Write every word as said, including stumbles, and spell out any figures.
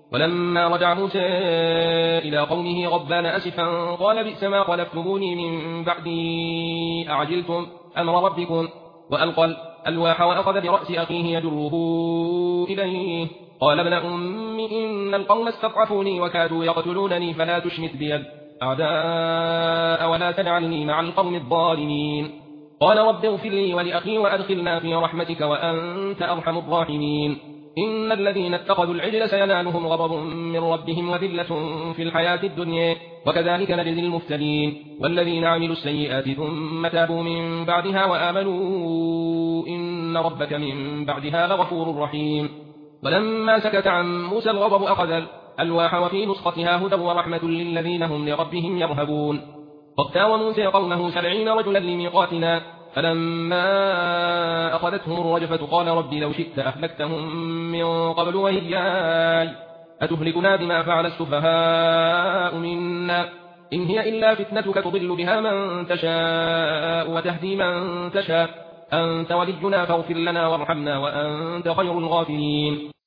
ولما رجع موسى إلى قومه غضبان أسفا قال بئس ما خلفتموني من بعدي أعجلتم أمر ربكم وألقى الألواح وأخذ برأس أخيه يجره إليه قال ابن أم إن القوم استضعفوني وكادوا يقتلونني فلا تشمت بي الأعداء ولا تجعلني مع القوم الظالمين قال رب اغفر لي ولأخي وأدخلنا في رحمتك وأنت أرحم الراحمين إن الذين اتخذوا العجل سينالهم غضب من ربهم وذلة في الحياة الدنيا وكذلك نجزي المفترين والذين عملوا السيئات ثم تابوا من بعدها وآمنوا إن ربك من بعدها لغفور رحيم ولما سكت عن موسى الغضب أخذ الألواح وفي نسختها هدى ورحمة للذين هم لربهم يرهبون واختار موسى قومه سبعين رجلا لميقاتنا فلما أخذتهم الرجفة قال رب لو شئت أهلكتهم من قبل وإياي أتهلكنا بما فعل السفهاء منا إن هي إلا فتنتك تضل بها من تشاء وتهدي من تشاء أنت ولينا فاغفر لنا وارحمنا وأنت خير الغافرين